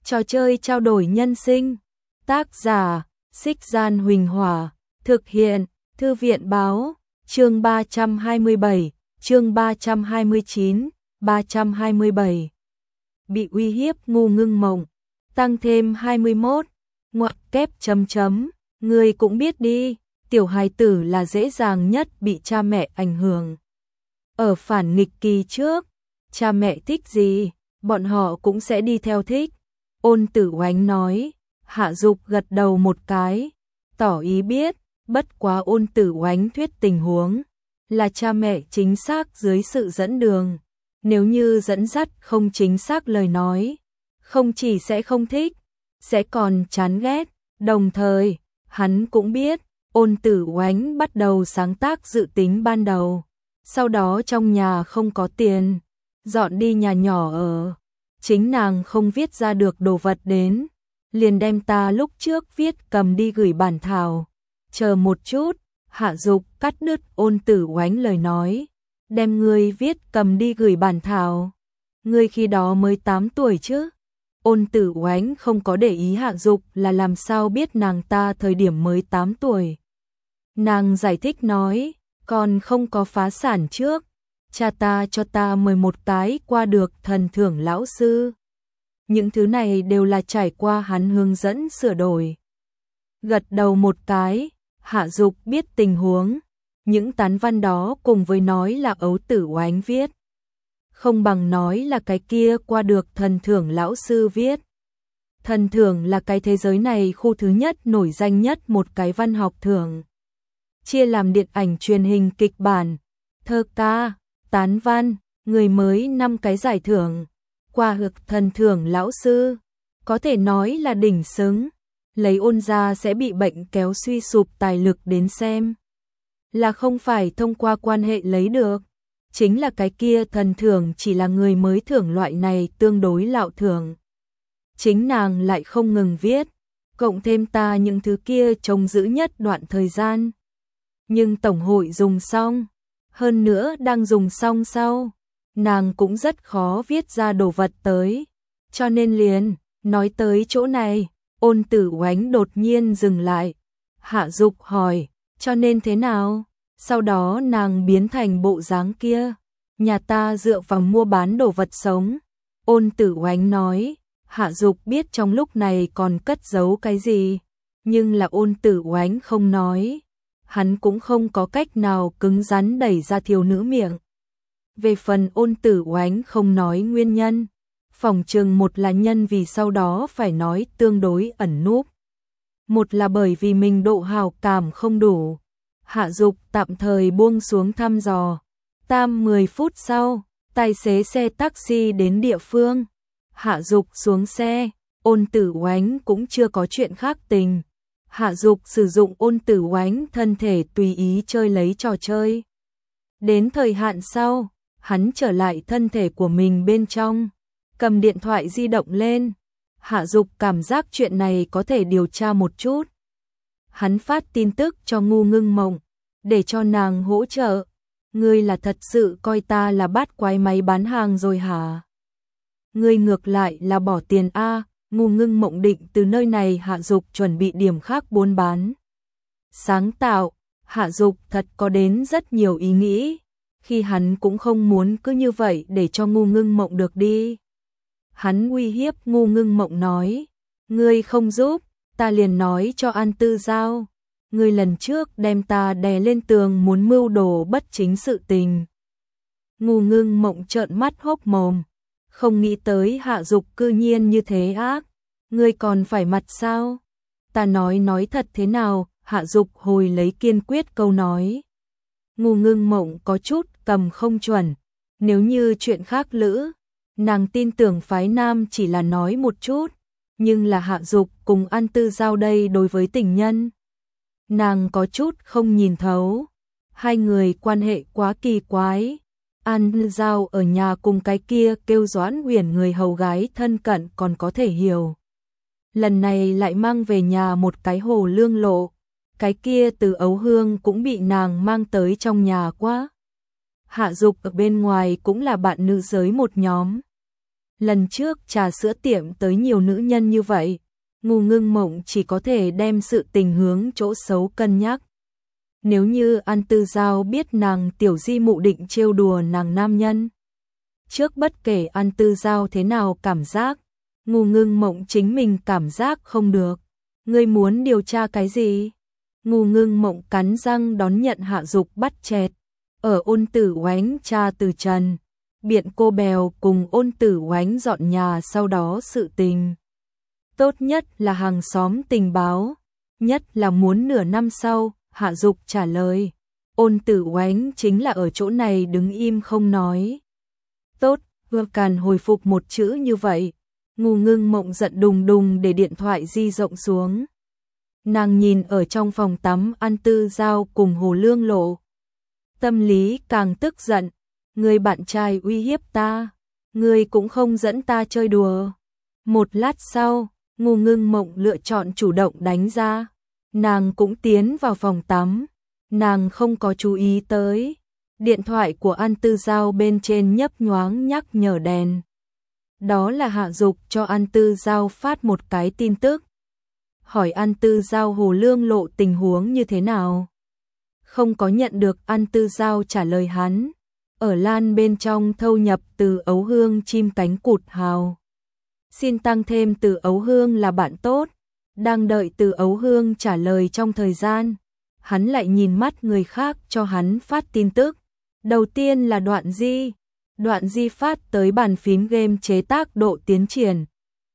Trò chơi trao đổi nhân sinh. Tác giả: Xích Gian Huỳnh Hỏa. Thực hiện: Thư viện Báo. Chương 327, chương 329, 327. Bị uy hiếp Ngu Ngưng Mộng. Tăng thêm 21. Ngoặc kép chấm chấm. Người cũng biết đi, tiểu hài tử là dễ dàng nhất bị cha mẹ ảnh hưởng. Ở phản nghịch kỳ trước, cha mẹ thích gì, bọn họ cũng sẽ đi theo thích. Ôn Tử Oánh nói. Hạ Dục gật đầu một cái, tỏ ý biết, bất quá Ôn Tử Oánh thuyết tình huống là cha mẹ chính xác dưới sự dẫn đường. Nếu như dẫn dắt không chính xác lời nói, không chỉ sẽ không thích, sẽ còn chán ghét. Đồng thời, hắn cũng biết, Ôn Tử Oánh bắt đầu sáng tác dự tính ban đầu. Sau đó trong nhà không có tiền, dọn đi nhà nhỏ ở. Chính nàng không viết ra được đồ vật đến, liền đem ta lúc trước viết cầm đi gửi bản thảo. Chờ một chút, Hạ Dục cắt đứt Ôn Tử Oánh lời nói. Đem ngươi viết cầm đi gửi bản thảo. Ngươi khi đó mới 8 tuổi chứ. Ôn Tử Oánh không có để ý Hạ Dục là làm sao biết nàng ta thời điểm mới 8 tuổi. Nàng giải thích nói, còn không có phá sản trước, cha ta cho ta 11 cái qua được thần thưởng lão sư. Những thứ này đều là trải qua hắn hướng dẫn sửa đổi. Gật đầu một cái, Hạ Dục biết tình huống. Những tán văn đó cùng với nói là Ấu Tử Oánh viết, không bằng nói là cái kia qua được thần thưởng lão sư viết. Thần thưởng là cái thế giới này khu thứ nhất nổi danh nhất một cái văn học thưởng. Chia làm điện ảnh, truyền hình, kịch bản, thơ ca, tán văn, người mới 5 cái giải thưởng. Qua được thần thưởng lão sư, có thể nói là đỉnh xứng. Lấy Ôn gia sẽ bị bệnh kéo suy sụp tài lực đến xem, là không phải thông qua quan hệ lấy được. Chính là cái kia thần thưởng chỉ là người mới thưởng, loại này tương đối lạo thưởng. Chính nàng lại không ngừng viết, cộng thêm ta những thứ kia trông giữ nhất đoạn thời gian. Nhưng tổng hội dùng xong, hơn nữa đang dùng xong sau, nàng cũng rất khó viết ra đồ vật tới. Cho nên liền, nói tới chỗ này, Ôn Tử Oánh đột nhiên dừng lại. Hạ Dục hỏi, cho nên thế nào? Sau đó nàng biến thành bộ dáng kia. Nhà ta dựa vào mua bán đồ vật sống. Ôn Tử Oánh nói. Hạ Dục biết trong lúc này còn cất giấu cái gì, nhưng là Ôn Tử Oánh không nói. Hắn cũng không có cách nào cứng rắn đẩy ra thiếu nữ miệng. Về phần Ôn Tử Oánh không nói nguyên nhân, phỏng chừng một là nhân vì sau đó phải nói tương đối ẩn núp, một là bởi vì mình độ hào cảm không đủ. Hạ Dục tạm thời buông xuống thăm dò. 10 phút sau, tài xế xe taxi đến địa phương. Hạ Dục xuống xe, Ôn Tử Oánh cũng chưa có chuyện khác tình. Hạ Dục sử dụng Ôn Tử Oánh thân thể tùy ý chơi lấy trò chơi. Đến thời hạn sau, hắn trở lại thân thể của mình bên trong, cầm điện thoại di động lên. Hạ Dục cảm giác chuyện này có thể điều tra một chút. Hắn phát tin tức cho Ngu Ngưng Mộng, để cho nàng hỗ trợ. Ngươi là thật sự coi ta là bát quái máy bán hàng rồi hả? Ngươi ngược lại là bỏ tiền a. Ngu Ngưng Mộng định từ nơi này Hạ Dục chuẩn bị điểm khác buôn bán. Sáng tạo, Hạ Dục thật có đến rất nhiều ý nghĩ. Khi hắn cũng không muốn cứ như vậy để cho Ngu Ngưng Mộng được đi. Hắn uy hiếp Ngu Ngưng Mộng nói, ngươi không giúp, ta liền nói cho An Tư Giao. Ngươi lần trước đem ta đè lên tường muốn mưu đồ bất chính sự tình. Ngu Ngưng Mộng trợn mắt hốc mồm, không nghĩ tới Hạ Dục cư nhiên như thế ác. Ngươi còn phải mặt sao? Ta nói thật thế nào? Hạ Dục hồi lấy kiên quyết câu nói. Ngu Ngưng Mộng có chút cầm không chuẩn. Nếu như chuyện khác lữ, nàng tin tưởng phái nam chỉ là nói một chút. Nhưng là Hạ Dục cùng An Tư Giao đây đối với tình nhân, nàng có chút không nhìn thấu. Hai người quan hệ quá kỳ quái. An Tư Giao ở nhà cùng cái kia kêu Doãn Uyển người hầu gái thân cận còn có thể hiểu. Lần này lại mang về nhà một cái Hồ Lương Lộ. Cái kia từ Ấu Hương cũng bị nàng mang tới trong nhà quá. Hạ Dục ở bên ngoài cũng là bạn nữ giới một nhóm. lần trước trà sữa tiệm tới nhiều nữ nhân như vậy, Ngô Ngưng Mộng chỉ có thể đem sự tình hướng chỗ xấu cân nhắc. Nếu như An Tư Giao biết nàng tiểu di mụ định trêu đùa nàng nam nhân. Trước bất kể An Tư Giao thế nào cảm giác, Ngô Ngưng Mộng chính mình cảm giác không được. Ngươi muốn điều tra cái gì? Ngô Ngưng Mộng cắn răng đón nhận Hạ Dục bắt chẹt. Ở Ôn Tử Oánh tra từ trần, biện cô bèo cùng Ôn Tử Oánh dọn nhà, sau đó sự tình. Tốt nhất là hàng xóm tình báo, nhất là muốn nửa năm sau. Hạ Dục trả lời, Ôn Tử Oánh chính là ở chỗ này đứng im không nói. Tốt, vừa càn hồi phục một chữ như vậy. Ngô Ngưng Mộng giận đùng đùng để điện thoại di rộng xuống. Nàng nhìn ở trong phòng tắm An Tư Giao cùng Hồ Lương Lộ. Tâm lý càng tức giận, người bạn trai uy hiếp ta, người cũng không dẫn ta chơi đùa. Một lát sau, Ngô Ngưng Mộng lựa chọn chủ động đánh ra. Nàng cũng tiến vào phòng tắm, nàng không có chú ý tới. Điện thoại của An Tư Giao bên trên nhấp nhoáng nhắc nhở đèn. Đó là Hạ Dục cho An Tư Giao phát một cái tin tức. Hỏi An Tư Giao Hồ Lương Lộ tình huống như thế nào. Không có nhận được An Tư Giao trả lời hắn. Ở lan bên trong thâu nhập Từ Ấu Hương chim cánh cụt hào. Xin tăng thêm Từ Ấu Hương là bạn tốt. Đang đợi Từ Ấu Hương trả lời trong thời gian, hắn lại nhìn mắt người khác cho hắn phát tin tức. Đầu tiên là Đoạn Di phát tới bàn phím game chế tác độ tiến triển.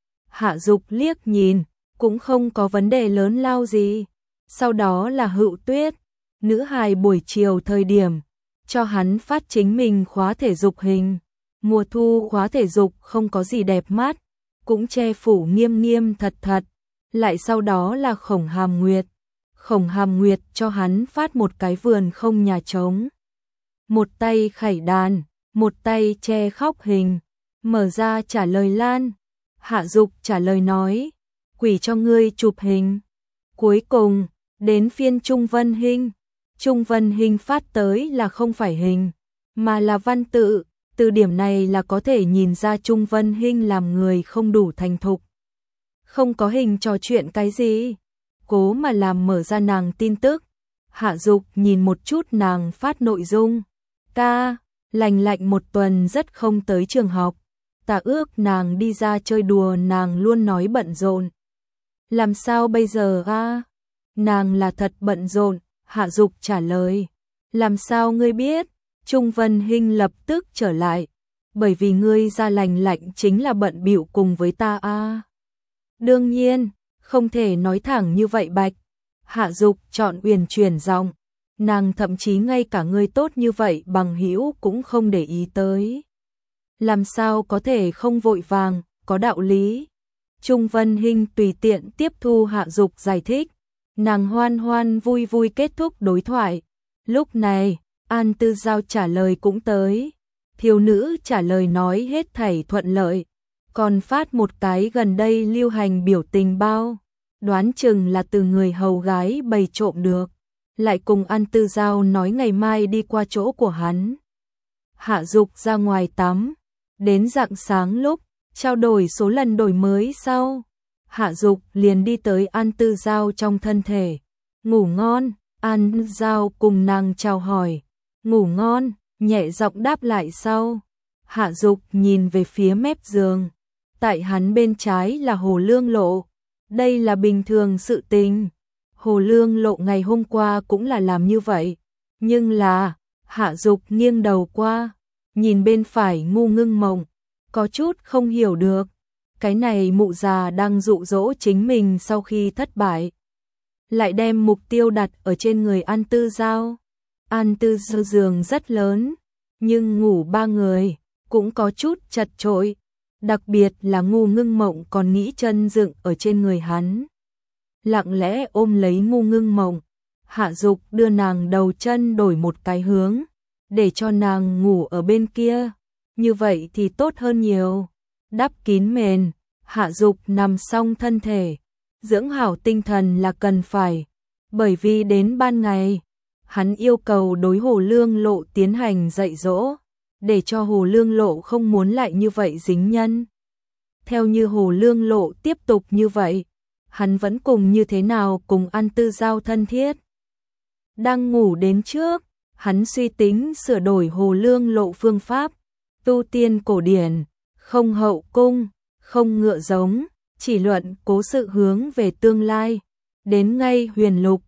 Hạ Dục liếc nhìn, cũng không có vấn đề lớn lao gì. Sau đó là Hữu Tuyết, nữ hài buổi chiều thời điểm, cho hắn phát chính mình khóa thể dục hình. Mùa thu khóa thể dục không có gì đẹp mắt, cũng che phủ nghiêm nghiêm thật thật. Lại sau đó là Khổng Hàm Nguyệt. Khổng Hàm Nguyệt cho hắn phát một cái vườn không nhà trống. Một tay khải đàn, một tay che khóc hình. Mở ra trả lời lan. Hạ Dục trả lời nói, quỷ cho ngươi chụp hình. Cuối cùng, đến phiên Trung Vân Hinh. Trung Vân Hinh phát tới là không phải hình, mà là văn tự. Từ điểm này là có thể nhìn ra Trung Vân Hinh làm người không đủ thành thục. Không có hình trò chuyện cái gì, cố mà làm mở ra nàng tin tức. Hạ Dục nhìn một chút nàng phát nội dung. Ca, lành lạnh một tuần rất không tới trường học. Ta ước nàng đi ra chơi đùa, nàng luôn nói bận rộn. Làm sao bây giờ a? Nàng là thật bận rộn. Hạ Dục trả lời. Làm sao ngươi biết? Trung Vân Hinh lập tức trở lại. Bởi vì ngươi ra lành lạnh chính là bận bịu cùng với ta a. Đương nhiên, không thể nói thẳng như vậy bạch. Hạ Dục chọn uyển chuyển giọng. Nàng thậm chí ngay cả ngươi tốt như vậy bằng hữu cũng không để ý tới. Làm sao có thể không vội vàng, có đạo lý. Trung Vân Hinh tùy tiện tiếp thu Hạ Dục giải thích. Nàng hoan hoan vui vui kết thúc đối thoại. Lúc này, An Tư Giao trả lời cũng tới. Thiếu nữ trả lời nói hết thảy thuận lợi. Còn phát một cái gần đây lưu hành biểu tình bao. Đoán chừng là từ người hầu gái bày trộm được. Lại cùng An Tư Giao nói ngày mai đi qua chỗ của hắn. Hạ Dục ra ngoài tắm. Đến rạng sáng lúc, trao đổi số lần đổi mới sau. Hạ Dục liền đi tới An Tư Giao trong thân thể. Ngủ ngon, An Giao cùng nàng chào hỏi. Ngủ ngon, nhẹ giọng đáp lại sau. Hạ Dục nhìn về phía mép giường. Tại hắn bên trái là Hồ Lương Lộ. Đây là bình thường sự tình. Hồ Lương Lộ ngày hôm qua cũng là làm như vậy. Nhưng là, Hạ Dục nghiêng đầu qua. Nhìn bên phải Ngô Ngưng Mộng. Có chút không hiểu được. Cái này mụ già đang dụ dỗ chính mình sau khi thất bại. Lại đem mục tiêu đặt ở trên người An Tư Giao. An Tư Giao giường rất lớn. Nhưng ngủ ba người, cũng có chút chật chội. Đặc biệt là Ngô Ngưng Mộng còn nghĩ chân dựng ở trên người hắn. Lặng lẽ ôm lấy Ngô Ngưng Mộng. Hạ Dục đưa nàng đầu chân đổi một cái hướng. Để cho nàng ngủ ở bên kia. Như vậy thì tốt hơn nhiều. Đắp kín mền, Hạ Dục nằm xong thân thể. Dưỡng hảo tinh thần là cần phải. Bởi vì đến ban ngày, hắn yêu cầu đối Hồ Lương Lộ tiến hành dạy dỗ. để cho Hồ Lương Lộ không muốn lại như vậy dính nhân. Theo như Hồ Lương Lộ tiếp tục như vậy, hắn vẫn cùng như thế nào cùng An Tư Giao thân thiết. Đang ngủ đến trước, hắn suy tính sửa đổi Hồ Lương Lộ phương pháp, tu tiên cổ điển, không hậu cung, không ngựa giống, chỉ luận cố sự hướng về tương lai. Đến ngay huyền lục,